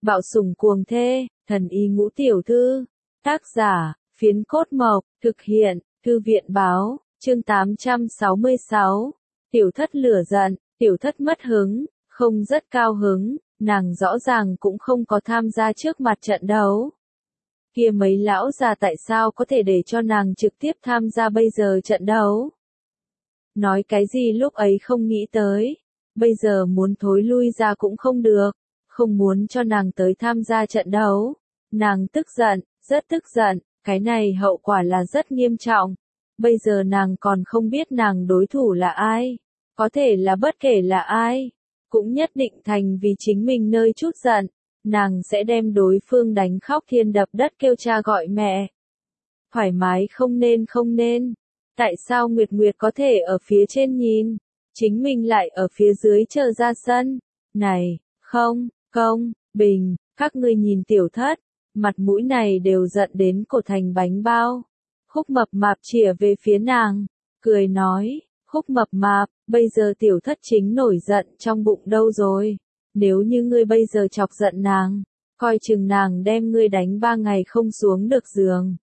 Bạo sủng cuồng thê, thần y ngũ tiểu thư. Tác giả, Phiến Cốt Mộc, thực hiện, Thư viện báo, chương 866. Tiểu thất lửa giận, tiểu thất mất hứng, không rất cao hứng, nàng rõ ràng cũng không có tham gia trước mặt trận đấu. Kia mấy lão già tại sao có thể để cho nàng trực tiếp tham gia bây giờ trận đấu? Nói cái gì lúc ấy không nghĩ tới, bây giờ muốn thối lui ra cũng không được, không muốn cho nàng tới tham gia trận đấu. Nàng tức giận, rất tức giận, cái này hậu quả là rất nghiêm trọng. Bây giờ nàng còn không biết nàng đối thủ là ai, có thể là bất kể là ai, cũng nhất định thành vì chính mình nơi chút giận, nàng sẽ đem đối phương đánh khóc thiên đập đất kêu cha gọi mẹ. Thoải mái không nên. Tại sao Nguyệt Nguyệt có thể ở phía trên nhìn, chính mình lại ở phía dưới chờ ra sân? Này, không, Bình, các ngươi nhìn tiểu thất, mặt mũi này đều giận đến cổ thành bánh bao. Khúc Mập Mạp chìa về phía nàng, cười nói, Khúc Mập Mạp, bây giờ tiểu thất chính nổi giận trong bụng đâu rồi. Nếu như ngươi bây giờ chọc giận nàng, coi chừng nàng đem ngươi đánh 3 ngày không xuống được giường.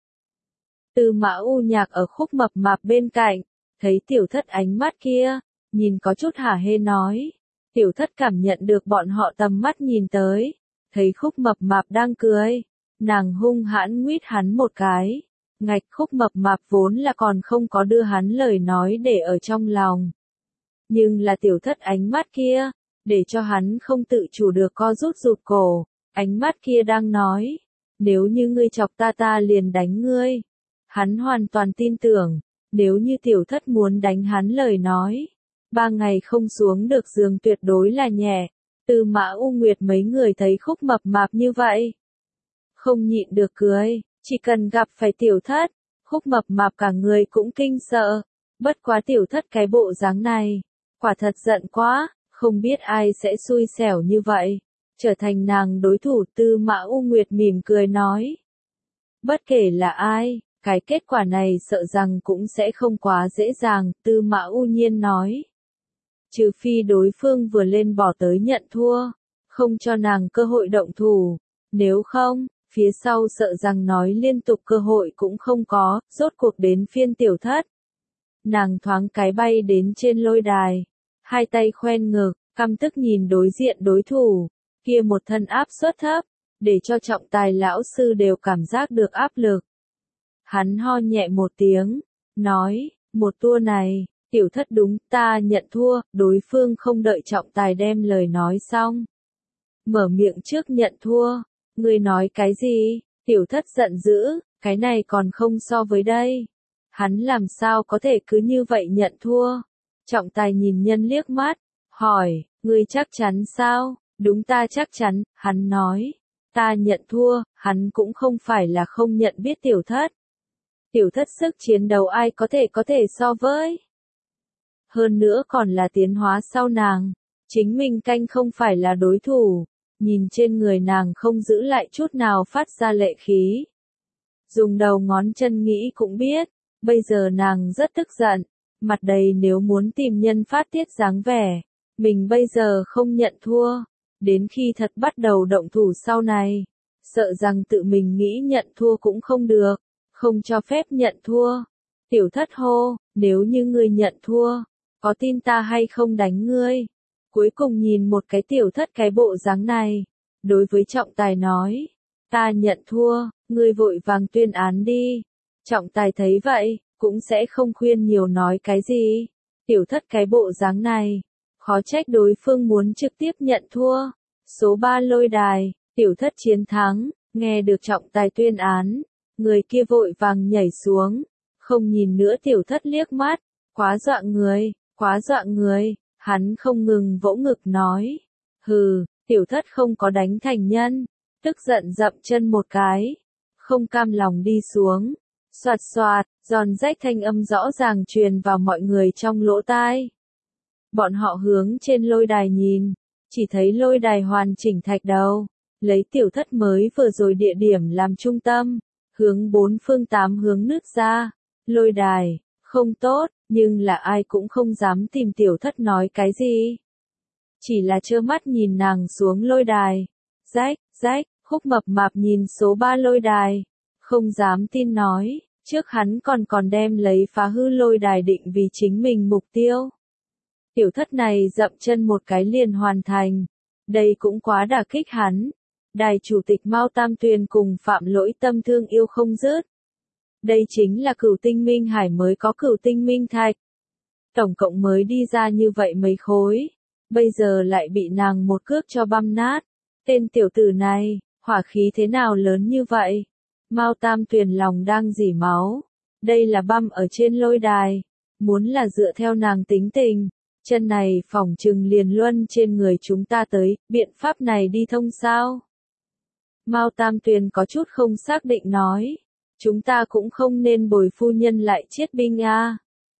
Tư Mã U Nhạc ở Khúc Mập Mạp bên cạnh, thấy tiểu thất ánh mắt kia, nhìn có chút hả hê nói. Tiểu thất cảm nhận được bọn họ tầm mắt nhìn tới, thấy Khúc Mập Mạp đang cười, nàng hung hãn nguyết hắn một cái. Ngạch, Khúc Mập Mạp vốn là còn không có đưa hắn lời nói để ở trong lòng. Nhưng là tiểu thất ánh mắt kia, để cho hắn không tự chủ được co rút rụt cổ, ánh mắt kia đang nói, nếu như ngươi chọc ta liền đánh ngươi. Hắn hoàn toàn tin tưởng, nếu như tiểu thất muốn đánh hắn lời nói, 3 ngày không xuống được giường tuyệt đối là nhẹ. Tư Mã U Nguyệt mấy người thấy Khúc Mập Mạp như vậy, không nhịn được cười, chỉ cần gặp phải tiểu thất, Khúc Mập Mạp cả người cũng kinh sợ. Bất quá tiểu thất cái bộ dáng này, quả thật giận quá, không biết ai sẽ xui xẻo như vậy, trở thành nàng đối thủ. Tư Mã U Nguyệt mỉm cười nói, bất kể là ai, cái kết quả này sợ rằng cũng sẽ không quá dễ dàng. Tư Mã U Nhiên nói, trừ phi đối phương vừa lên bỏ tới nhận thua, không cho nàng cơ hội động thủ, nếu không, phía sau sợ rằng nói liên tục cơ hội cũng không có. Rốt cuộc đến phiên tiểu thất, nàng thoáng cái bay đến trên lôi đài, hai tay khoen ngực, căm tức nhìn đối diện đối thủ, kia một thân áp suất thấp, để cho trọng tài lão sư đều cảm giác được áp lực. Hắn ho nhẹ một tiếng, nói, một tour này, tiểu thất đúng, ta nhận thua. Đối phương không đợi trọng tài đem lời nói xong, mở miệng trước nhận thua. Ngươi nói cái gì? Tiểu thất giận dữ, cái này còn không so với đây. Hắn làm sao có thể cứ như vậy nhận thua? Trọng tài nhìn nhân liếc mắt, hỏi, ngươi chắc chắn sao? Đúng, ta chắc chắn. Hắn nói, ta nhận thua. Hắn cũng không phải là không nhận biết tiểu thất. Tiểu thất sức chiến đấu ai có thể so với. Hơn nữa còn là tiến hóa sau nàng, chính mình canh không phải là đối thủ. Nhìn trên người nàng không giữ lại chút nào phát ra lệ khí. Dùng đầu ngón chân nghĩ cũng biết, bây giờ nàng rất tức giận, mặt đầy nếu muốn tìm nhân phát tiết dáng vẻ. Mình bây giờ không nhận thua, đến khi thật bắt đầu động thủ sau này, sợ rằng tự mình nghĩ nhận thua cũng không được, không cho phép nhận thua. Tiểu thất hô, nếu như ngươi nhận thua, có tin ta hay không đánh ngươi? Cuối cùng nhìn một cái tiểu thất cái bộ dáng này, đối với trọng tài nói, ta nhận thua, ngươi vội vàng tuyên án đi. Trọng tài thấy vậy, cũng sẽ không khuyên nhiều nói cái gì. Tiểu thất cái bộ dáng này, khó trách đối phương muốn trực tiếp nhận thua. Số 3 lôi đài, tiểu thất chiến thắng, nghe được trọng tài tuyên án, người kia vội vàng nhảy xuống, không nhìn nữa tiểu thất liếc mắt, quá dọa người. Hắn không ngừng vỗ ngực nói, hừ, tiểu thất không có đánh thành nhân, tức giận dậm chân một cái, không cam lòng đi xuống, xoạt xoạt, giòn rách thanh âm rõ ràng truyền vào mọi người trong lỗ tai. Bọn họ hướng trên lôi đài nhìn, chỉ thấy lôi đài hoàn chỉnh thạch đầu, lấy tiểu thất mới vừa rồi địa điểm làm trung tâm, hướng 4 phương 8 hướng nứt ra. Lôi đài, không tốt, nhưng là ai cũng không dám tìm tiểu thất nói cái gì. Chỉ là trơ mắt nhìn nàng xuống lôi đài. rách, Khúc Mập Mạp nhìn số 3 lôi đài, không dám tin nói, trước hắn còn đem lấy phá hư lôi đài định vì chính mình mục tiêu. Tiểu thất này dậm chân một cái liền hoàn thành, đây cũng quá đả kích hắn. Đài chủ tịch Mao Tam Tuyền cùng Phạm Lỗi Tâm thương yêu không dứt. Đây chính là Cửu Tinh Minh Hải mới có Cửu Tinh Minh Thạch. Tổng cộng mới đi ra như vậy mấy khối, bây giờ lại bị nàng một cước cho băm nát. Tên tiểu tử này, hỏa khí thế nào lớn như vậy? Mao Tam Tuyền lòng đang rỉ máu. Đây là băm ở trên lôi đài, muốn là dựa theo nàng tính tình, chân này phỏng chừng liền luân trên người chúng ta tới, biện pháp này đi thông sao? Mao Tam Tuyền có chút không xác định nói, chúng ta cũng không nên bồi phu nhân lại chiết binh a.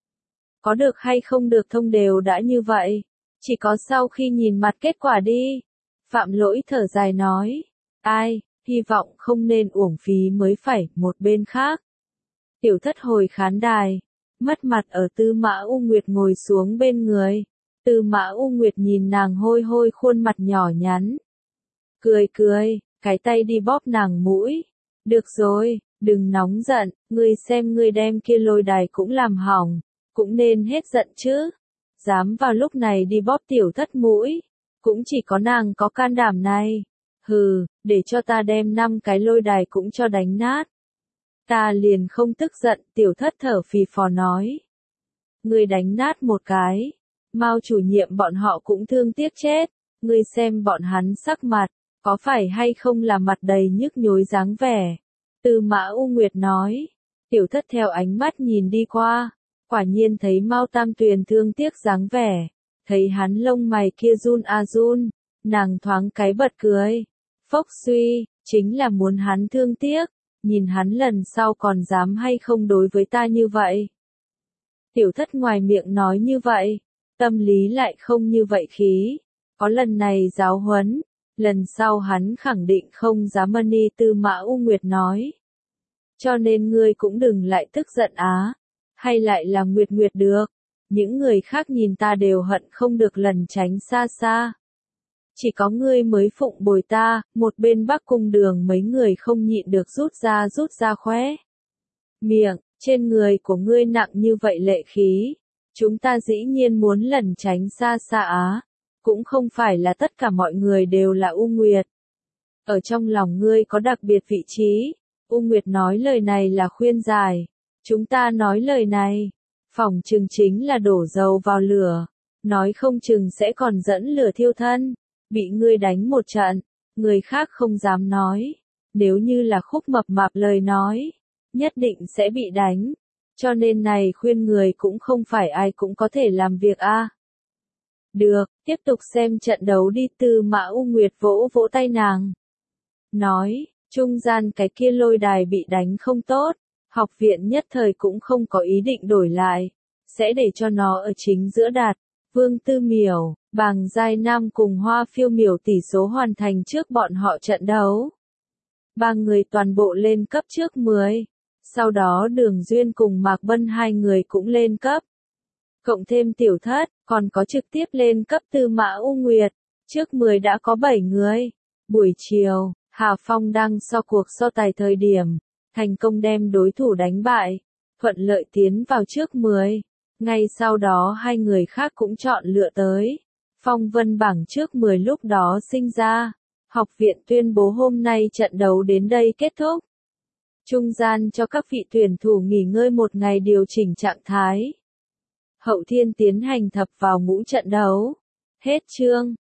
Có được hay không được thông đều đã như vậy, chỉ có sau khi nhìn mặt kết quả đi. Phạm Lỗi thở dài nói, ai, hy vọng không nên uổng phí mới phải. Một bên khác, tiểu thất hồi khán đài, mất mặt ở Tư Mã U Nguyệt ngồi xuống bên người. Tư Mã U Nguyệt nhìn nàng hôi hôi khuôn mặt nhỏ nhắn, cười cười, cái tay đi bóp nàng mũi. Được rồi, đừng nóng giận, ngươi xem ngươi đem kia lôi đài cũng làm hỏng, cũng nên hết giận chứ. Dám vào lúc này đi bóp tiểu thất mũi, cũng chỉ có nàng có can đảm này. Hừ, để cho ta đem 5 cái lôi đài cũng cho đánh nát. Ta liền không tức giận, tiểu thất thở phì phò nói. Ngươi đánh nát một cái, Mao chủ nhiệm bọn họ cũng thương tiếc chết, ngươi xem bọn hắn sắc mặt, có phải hay không là mặt đầy nhức nhối dáng vẻ. Tư Mã U Nguyệt nói, tiểu thất theo ánh mắt nhìn đi qua, quả nhiên thấy Mao Tam Tuyền thương tiếc dáng vẻ, thấy hắn lông mày kia run a run, nàng thoáng cái bật cười. Phốc suy, chính là muốn hắn thương tiếc, nhìn hắn lần sau còn dám hay không đối với ta như vậy. Tiểu thất ngoài miệng nói như vậy, tâm lý lại không như vậy khí, có lần này giáo huấn, lần sau hắn khẳng định không dám mani. Tư Mã U Nguyệt nói. Cho nên ngươi cũng đừng lại tức giận á, hay lại là Nguyệt Nguyệt được, những người khác nhìn ta đều hận không được lần tránh xa xa. Chỉ có ngươi mới phụng bồi ta. Một bên Bắc Cung Đường mấy người không nhịn được rút ra khóe miệng, trên người của ngươi nặng như vậy lệ khí, chúng ta dĩ nhiên muốn lẩn tránh xa xa á, cũng không phải là tất cả mọi người đều là U Nguyệt. Ở trong lòng ngươi có đặc biệt vị trí. U Nguyệt nói lời này là khuyên giải, chúng ta nói lời này, phỏng chừng chính là đổ dầu vào lửa, nói không chừng sẽ còn dẫn lửa thiêu thân. Bị ngươi đánh một trận, người khác không dám nói, nếu như là Khúc Mập Mạp lời nói, nhất định sẽ bị đánh, cho nên này khuyên người cũng không phải ai cũng có thể làm việc a. Được, tiếp tục xem trận đấu đi. Tư Mã U Nguyệt vỗ vỗ tay nàng, nói, trung gian cái kia lôi đài bị đánh không tốt, học viện nhất thời cũng không có ý định đổi lại, sẽ để cho nó ở chính giữa đặt. Vương Tư Miểu, Bàng Giai Nam cùng Hoa Phiêu Miểu tỷ số hoàn thành trước bọn họ trận đấu. 3 người toàn bộ lên cấp trước 10. Sau đó Đường Duyên cùng Mạc Bân 2 người cũng lên cấp. Cộng thêm tiểu thất, còn có trực tiếp lên cấp Tư Mã U Nguyệt. Trước 10 đã có 7 người. Buổi chiều, Hà Phong đang so cuộc so tài thời điểm, thành công đem đối thủ đánh bại, thuận lợi tiến vào trước 10. Ngay sau đó 2 người khác cũng chọn lựa tới. Phong vân bảng trước 10 lúc đó sinh ra. Học viện tuyên bố hôm nay trận đấu đến đây kết thúc. Trung gian cho các vị tuyển thủ nghỉ ngơi một ngày điều chỉnh trạng thái. Hậu thiên tiến hành thập vào ngũ trận đấu. Hết chương.